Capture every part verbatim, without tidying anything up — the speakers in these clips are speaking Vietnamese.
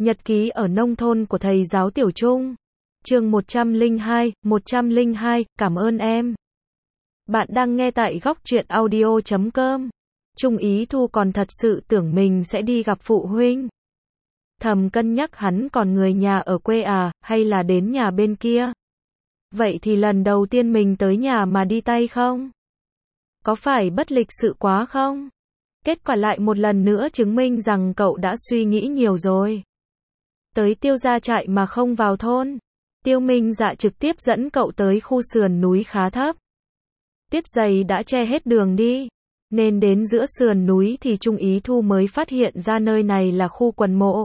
Nhật ký ở nông thôn của thầy giáo Tiểu Trung. Chương một trăm lẻ hai, một trăm lẻ hai, cảm ơn em. Bạn đang nghe tại góc truyện audio chấm com. Trung Ý Thu còn thật sự tưởng mình sẽ đi gặp phụ huynh. Thầm cân nhắc hắn còn người nhà ở quê à, hay là đến nhà bên kia. Vậy thì lần đầu tiên mình tới nhà mà đi tay không? Có phải bất lịch sự quá không? Kết quả lại một lần nữa chứng minh rằng cậu đã suy nghĩ nhiều rồi. Tới Tiêu gia trại mà không vào thôn. Tiêu Minh Dạ trực tiếp dẫn cậu tới khu sườn núi khá thấp. Tuyết dày đã che hết đường đi. Nên đến giữa sườn núi thì Trung Ý Thu mới phát hiện ra nơi này là khu quần mộ.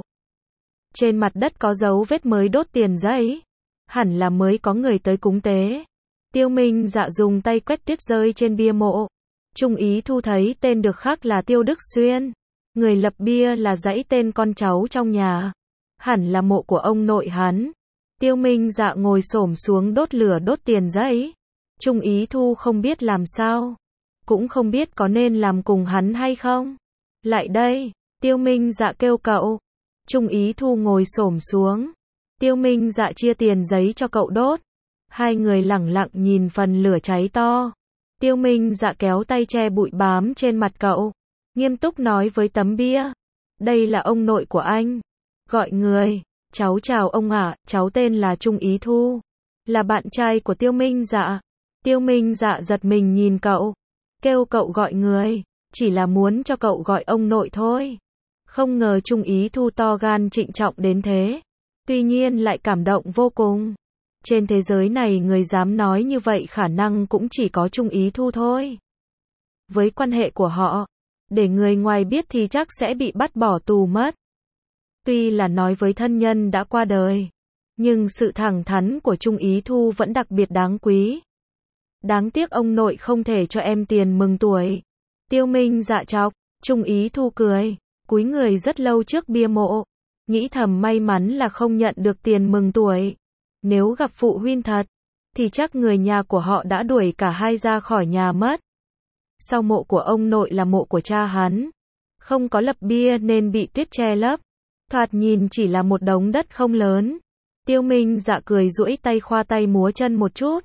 Trên mặt đất có dấu vết mới đốt tiền giấy. Hẳn là mới có người tới cúng tế. Tiêu Minh Dạ dùng tay quét tuyết rơi trên bia mộ. Trung Ý Thu thấy tên được khắc là Tiêu Đức Xuyên. Người lập bia là dãy tên con cháu trong nhà. Hẳn là mộ của ông nội hắn. Tiêu Minh Dạ ngồi xổm xuống đốt lửa đốt tiền giấy. Trung Ý Thu không biết làm sao. Cũng không biết có nên làm cùng hắn hay không. Lại đây, Tiêu Minh Dạ kêu cậu. Trung Ý Thu ngồi xổm xuống. Tiêu Minh Dạ chia tiền giấy cho cậu đốt. Hai người lẳng lặng nhìn phần lửa cháy to. Tiêu Minh Dạ kéo tay che bụi bám trên mặt cậu. Nghiêm túc nói với tấm bia. Đây là ông nội của anh. Gọi người. Cháu chào ông ạ, cháu tên là Trung Ý Thu. Là bạn trai của Tiêu Minh Dạ. Tiêu Minh Dạ giật mình nhìn cậu. Kêu cậu gọi người. Chỉ là muốn cho cậu gọi ông nội thôi. Không ngờ Trung Ý Thu to gan trịnh trọng đến thế. Tuy nhiên lại cảm động vô cùng. Trên thế giới này người dám nói như vậy khả năng cũng chỉ có Trung Ý Thu thôi. Với quan hệ của họ, để người ngoài biết thì chắc sẽ bị bắt bỏ tù mất. Tuy là nói với thân nhân đã qua đời, nhưng sự thẳng thắn của Trung Ý Thu vẫn đặc biệt đáng quý. Đáng tiếc ông nội không thể cho em tiền mừng tuổi. Tiêu Minh Dạ chọc, Trung Ý Thu cười, cúi người rất lâu trước bia mộ. Nghĩ thầm may mắn là không nhận được tiền mừng tuổi. Nếu gặp phụ huynh thật, thì chắc người nhà của họ đã đuổi cả hai ra khỏi nhà mất. Sau mộ của ông nội là mộ của cha hắn. Không có lập bia nên bị tuyết che lấp. Thoạt nhìn chỉ là một đống đất không lớn. Tiêu Minh Dạ cười duỗi tay khoa tay múa chân một chút.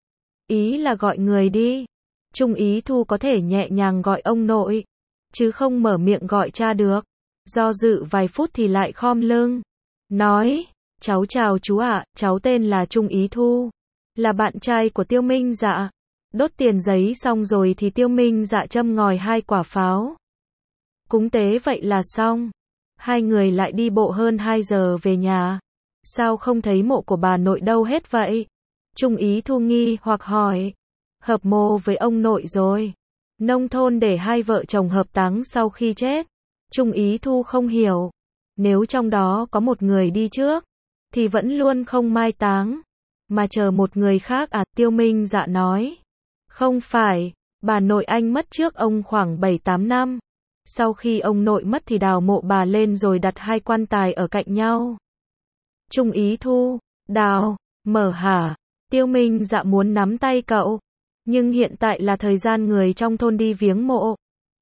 Ý là gọi người đi. Trung Ý Thu có thể nhẹ nhàng gọi ông nội, chứ không mở miệng gọi cha được. Do dự vài phút thì lại khom lưng. Nói, cháu chào chú ạ, cháu tên là Trung Ý Thu. Là bạn trai của Tiêu Minh Dạ. Đốt tiền giấy xong rồi thì Tiêu Minh Dạ châm ngòi hai quả pháo. Cúng tế vậy là xong. Hai người lại đi bộ hơn hai giờ về nhà. Sao không thấy mộ của bà nội đâu hết vậy? Trung Ý Thu nghi hoặc hỏi. Hợp mộ với ông nội rồi. Nông thôn để hai vợ chồng hợp táng sau khi chết. Trung Ý Thu không hiểu. Nếu trong đó có một người đi trước, thì vẫn luôn không mai táng. Mà chờ một người khác à? Tiêu Minh Dạ nói. Không phải, bà nội anh mất trước ông khoảng bảy tám năm. Sau khi ông nội mất thì đào mộ bà lên rồi đặt hai quan tài ở cạnh nhau. Trung Ý Thu, đào, mở hả? Tiêu Minh Dạ muốn nắm tay cậu. Nhưng hiện tại là thời gian người trong thôn đi viếng mộ.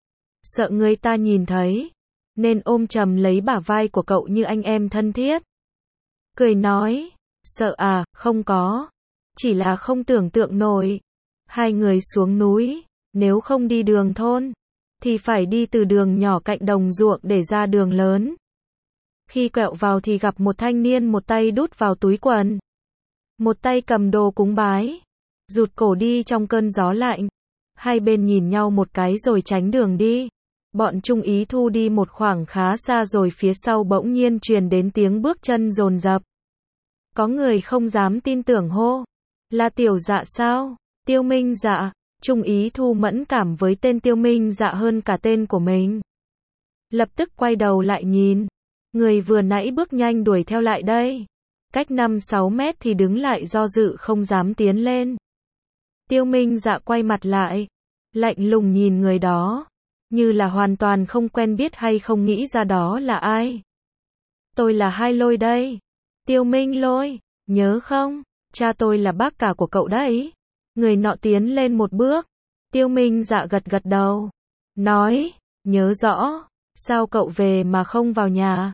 Sợ người ta nhìn thấy. Nên ôm chầm lấy bả vai của cậu như anh em thân thiết. Cười nói, sợ à, không có. Chỉ là không tưởng tượng nổi. Hai người xuống núi, nếu không đi đường thôn, thì phải đi từ đường nhỏ cạnh đồng ruộng để ra đường lớn. Khi quẹo vào thì gặp một thanh niên một tay đút vào túi quần. Một tay cầm đồ cúng bái. Rụt cổ đi trong cơn gió lạnh. Hai bên nhìn nhau một cái rồi tránh đường đi. Bọn Trung Ý Thu đi một khoảng khá xa rồi phía sau bỗng nhiên truyền đến tiếng bước chân dồn dập. Có người không dám tin tưởng hô. Là Tiểu Dạ sao? Tiêu Minh Dạ. Trung Ý Thu mẫn cảm với tên Tiêu Minh Dạ hơn cả tên của mình. Lập tức quay đầu lại nhìn. Người vừa nãy bước nhanh đuổi theo lại đây. Cách năm sáu mét thì đứng lại do dự không dám tiến lên. Tiêu Minh Dạ quay mặt lại. Lạnh lùng nhìn người đó. Như là hoàn toàn không quen biết hay không nghĩ ra đó là ai. Tôi là Hai Lôi đây. Tiêu Minh Lôi, nhớ không? Cha tôi là bác cả của cậu đấy. Người nọ tiến lên một bước. Tiêu Minh Dạ gật gật đầu. Nói, nhớ rõ. Sao cậu về mà không vào nhà?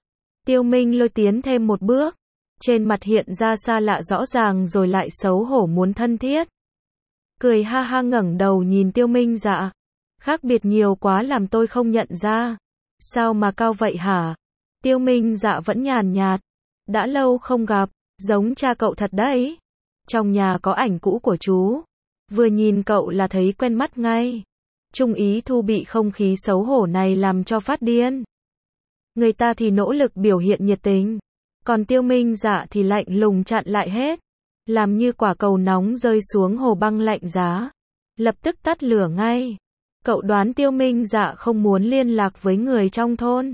Tiêu Minh Lôi tiến thêm một bước. Trên mặt hiện ra xa lạ rõ ràng rồi lại xấu hổ muốn thân thiết. Cười ha ha ngẩng đầu nhìn Tiêu Minh Dạ. Khác biệt nhiều quá làm tôi không nhận ra. Sao mà cao vậy hả? Tiêu Minh Dạ vẫn nhàn nhạt. Đã lâu không gặp, giống cha cậu thật đấy. Trong nhà có ảnh cũ của chú. Vừa nhìn cậu là thấy quen mắt ngay. Trung Ý Thu bị không khí xấu hổ này làm cho phát điên. Người ta thì nỗ lực biểu hiện nhiệt tình. Còn Tiêu Minh Dạ thì lạnh lùng chặn lại hết. Làm như quả cầu nóng rơi xuống hồ băng lạnh giá. Lập tức tắt lửa ngay. Cậu đoán Tiêu Minh Dạ không muốn liên lạc với người trong thôn.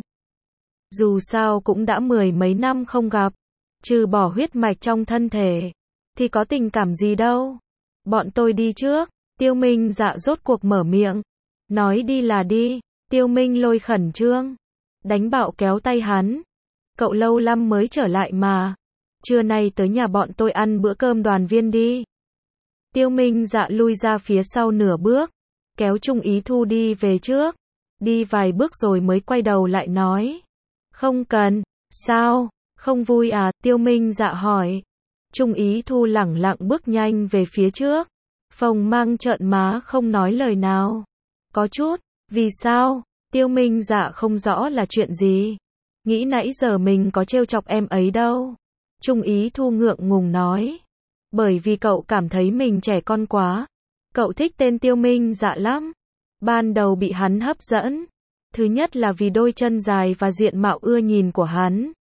Dù sao cũng đã mười mấy năm không gặp. Trừ bỏ huyết mạch trong thân thể. Thì có tình cảm gì đâu. Bọn tôi đi trước. Tiêu Minh Dạ rốt cuộc mở miệng. Nói đi là đi. Tiêu Minh Lôi khẩn trương. Đánh bạo kéo tay hắn. Cậu lâu lắm mới trở lại mà. Trưa nay tới nhà bọn tôi ăn bữa cơm đoàn viên đi. Tiêu Minh Dạ lui ra phía sau nửa bước. Kéo Trung Ý Thu đi về trước. Đi vài bước rồi mới quay đầu lại nói. Không cần. Sao? Không vui à? Tiêu Minh Dạ hỏi. Trung Ý Thu lẳng lặng bước nhanh về phía trước. Phồng mang trợn má không nói lời nào. Có chút. Vì sao? Tiêu Minh Dạ không rõ là chuyện gì. Nghĩ nãy giờ mình có trêu chọc em ấy đâu. Trung Ý Thu ngượng ngùng nói. Bởi vì cậu cảm thấy mình trẻ con quá. Cậu thích tên Tiêu Minh Dạ lắm. Ban đầu bị hắn hấp dẫn. Thứ nhất là vì đôi chân dài và diện mạo ưa nhìn của hắn.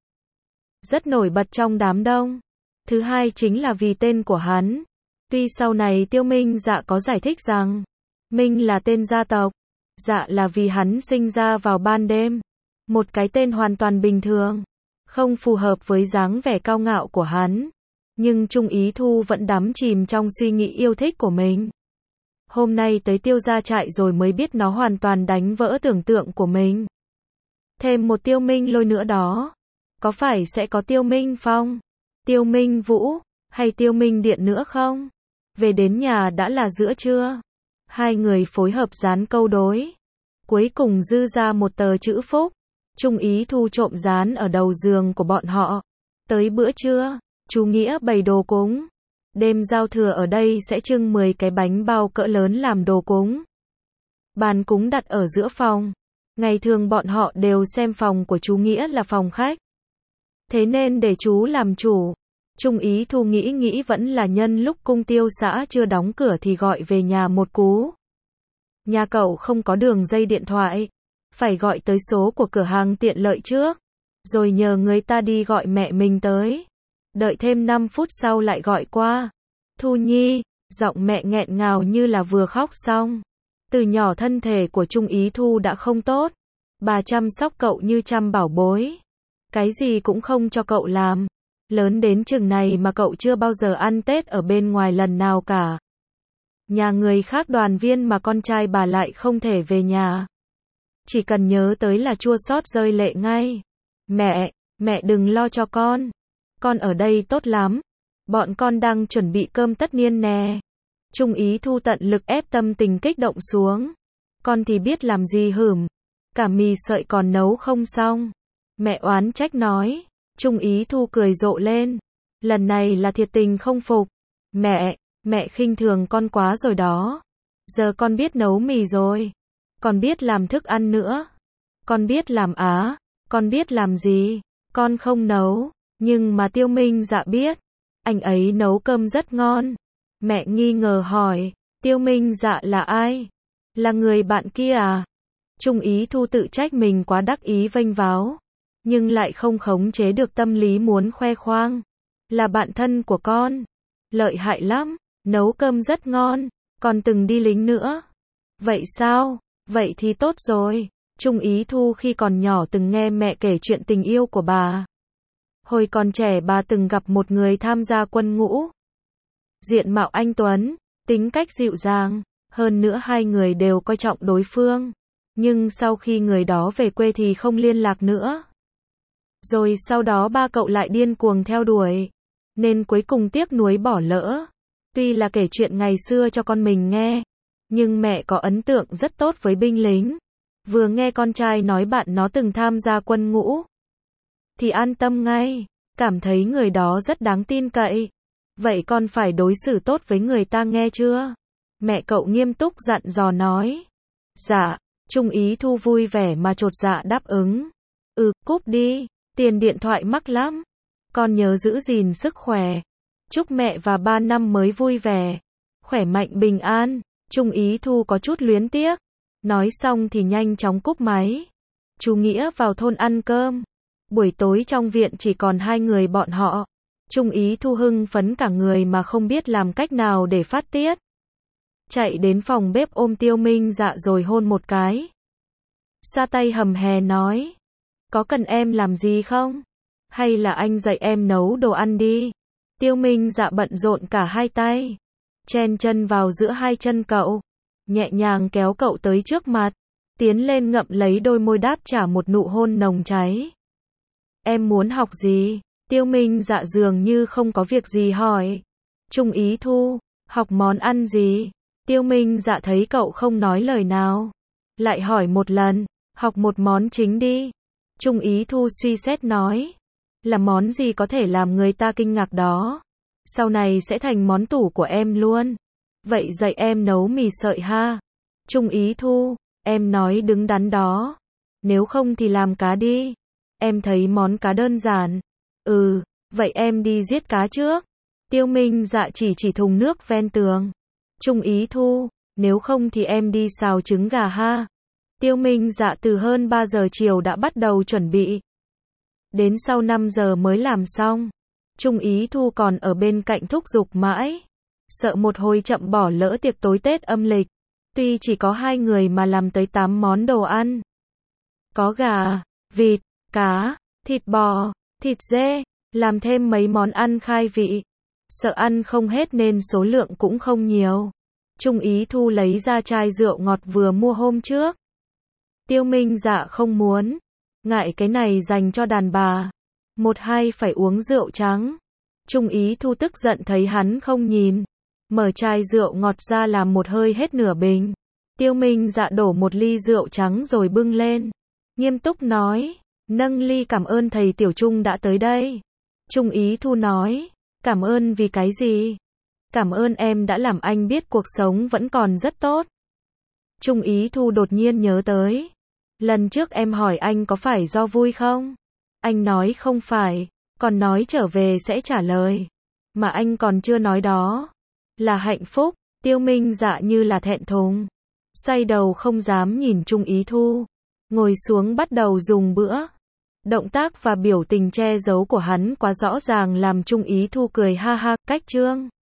Rất nổi bật trong đám đông. Thứ hai chính là vì tên của hắn. Tuy sau này Tiêu Minh Dạ có giải thích rằng Minh là tên gia tộc. Dạ là vì hắn sinh ra vào ban đêm. Một cái tên hoàn toàn bình thường. Không phù hợp với dáng vẻ cao ngạo của hắn. Nhưng Trung Ý Thu vẫn đắm chìm trong suy nghĩ yêu thích của mình. Hôm nay tới Tiêu gia trại rồi mới biết nó hoàn toàn đánh vỡ tưởng tượng của mình. Thêm một Tiêu Minh Lôi nữa đó. Có phải sẽ có Tiêu Minh Phong, Tiêu Minh Vũ, hay Tiêu Minh Điện nữa không? Về đến nhà đã là giữa trưa. Hai người phối hợp dán câu đối. Cuối cùng dư ra một tờ chữ phúc. Trung Ý Thu trộm dán ở đầu giường của bọn họ. Tới bữa trưa, chú Nghĩa bày đồ cúng. Đêm giao thừa ở đây sẽ trưng mười cái bánh bao cỡ lớn làm đồ cúng. Bàn cúng đặt ở giữa phòng. Ngày thường bọn họ đều xem phòng của chú Nghĩa là phòng khách. Thế nên để chú làm chủ. Trung Ý Thu nghĩ nghĩ vẫn là nhân lúc cung Tiêu xã chưa đóng cửa thì gọi về nhà một cú. Nhà cậu không có đường dây điện thoại. Phải gọi tới số của cửa hàng tiện lợi trước. Rồi nhờ người ta đi gọi mẹ mình tới. Đợi thêm năm phút sau lại gọi qua. Thu Nhi, giọng mẹ nghẹn ngào như là vừa khóc xong. Từ nhỏ thân thể của Trung Ý Thu đã không tốt. Bà chăm sóc cậu như chăm bảo bối. Cái gì cũng không cho cậu làm. Lớn đến chừng này mà cậu chưa bao giờ ăn Tết ở bên ngoài lần nào cả. Nhà người khác đoàn viên mà con trai bà lại không thể về nhà. Chỉ cần nhớ tới là chua xót rơi lệ ngay. Mẹ, mẹ đừng lo cho con. Con ở đây tốt lắm. Bọn con đang chuẩn bị cơm tất niên nè. Trung Ý Thu tận lực ép tâm tình kích động xuống. Con thì biết làm gì hửm. Cả mì sợi còn nấu không xong. Mẹ oán trách nói. Trung Ý Thu cười rộ lên. Lần này là thiệt tình không phục. Mẹ, mẹ khinh thường con quá rồi đó. Giờ con biết nấu mì rồi. Con biết làm thức ăn nữa. Con biết làm á. Con biết làm gì. Con không nấu. Nhưng mà Tiêu Minh Dạ biết. Anh ấy nấu cơm rất ngon. Mẹ nghi ngờ hỏi. Tiêu Minh Dạ là ai? Là người bạn kia à? Trung Ý Thu tự trách mình quá đắc ý vênh váo. Nhưng lại không khống chế được tâm lý muốn khoe khoang. Là bạn thân của con. Lợi hại lắm. Nấu cơm rất ngon. Còn từng đi lính nữa. Vậy sao? Vậy thì tốt rồi. Trung Ý Thu khi còn nhỏ từng nghe mẹ kể chuyện tình yêu của bà. Hồi còn trẻ bà từng gặp một người tham gia quân ngũ. Diện mạo anh tuấn, tính cách dịu dàng. Hơn nữa hai người đều coi trọng đối phương. Nhưng sau khi người đó về quê thì không liên lạc nữa. Rồi sau đó ba cậu lại điên cuồng theo đuổi. Nên cuối cùng tiếc nuối bỏ lỡ. Tuy là kể chuyện ngày xưa cho con mình nghe. Nhưng mẹ có ấn tượng rất tốt với binh lính. Vừa nghe con trai nói bạn nó từng tham gia quân ngũ. thì an tâm ngay, cảm thấy người đó rất đáng tin cậy. Vậy con phải đối xử tốt với người ta nghe chưa? Mẹ cậu nghiêm túc dặn dò nói. Dạ, Trung Ý Thu vui vẻ mà chột dạ đáp ứng. Ừ, cúp đi, tiền điện thoại mắc lắm. Con nhớ giữ gìn sức khỏe. Chúc mẹ và ba năm mới vui vẻ, khỏe mạnh bình an. Trung Ý Thu có chút luyến tiếc. Nói xong thì nhanh chóng cúp máy. Chú Nghĩa vào thôn ăn cơm. Buổi tối trong viện chỉ còn hai người bọn họ. Trung Ý Thu hưng phấn cả người mà không biết làm cách nào để phát tiết. Chạy đến phòng bếp ôm Tiêu Minh Dạ rồi hôn một cái. Sa tay hầm hè nói. Có cần em làm gì không? Hay là anh dạy em nấu đồ ăn đi? Tiêu Minh Dạ bận rộn cả hai tay. Chen chân vào giữa hai chân cậu. Nhẹ nhàng kéo cậu tới trước mặt. Tiến lên ngậm lấy đôi môi đáp trả một nụ hôn nồng cháy. Em muốn học gì? Tiêu Minh Dạ dường như không có việc gì hỏi. Trung Ý Thu, học món ăn gì? Tiêu Minh Dạ thấy cậu không nói lời nào. Lại hỏi một lần, học một món chính đi. Trung Ý Thu suy xét nói. Là món gì có thể làm người ta kinh ngạc đó? Sau này sẽ thành món tủ của em luôn. Vậy dạy em nấu mì sợi ha. Trung Ý Thu, em nói đứng đắn đó. Nếu không thì làm cá đi. Em thấy món cá đơn giản. Ừ, vậy em đi giết cá trước. Tiêu Minh Dạ chỉ chỉ thùng nước ven tường. Trung Ý Thu, nếu không thì em đi xào trứng gà ha. Tiêu Minh Dạ từ hơn ba giờ chiều đã bắt đầu chuẩn bị. Đến sau năm giờ mới làm xong. Trung Ý Thu còn ở bên cạnh thúc giục mãi. Sợ một hồi chậm bỏ lỡ tiệc tối Tết âm lịch. Tuy chỉ có hai người mà làm tới tám món đồ ăn. Có gà, vịt, cá, thịt bò, thịt dê, làm thêm mấy món ăn khai vị. Sợ ăn không hết nên số lượng cũng không nhiều. Trung Ý Thu lấy ra chai rượu ngọt vừa mua hôm trước. Tiêu Minh Dạ không muốn. Ngại cái này dành cho đàn bà. Một hai phải uống rượu trắng. Trung Ý Thu tức giận thấy hắn không nhìn. Mở chai rượu ngọt ra làm một hơi hết nửa bình. Tiêu Minh Dạ đổ một ly rượu trắng rồi bưng lên. Nghiêm túc nói. Nâng ly cảm ơn thầy Tiểu Trung đã tới đây. Trung Ý Thu nói. Cảm ơn vì cái gì? Cảm ơn em đã làm anh biết cuộc sống vẫn còn rất tốt. Trung Ý Thu đột nhiên nhớ tới. Lần trước em hỏi anh có phải do vui không? Anh nói không phải, còn nói trở về sẽ trả lời. Mà anh còn chưa nói đó. Là hạnh phúc. Tiêu Minh Dạ như là thẹn thùng. Xoay đầu không dám nhìn Trung Ý Thu. Ngồi xuống bắt đầu dùng bữa. Động tác và biểu tình che giấu của hắn quá rõ ràng làm Trung Ý Thu cười ha ha. Cách chương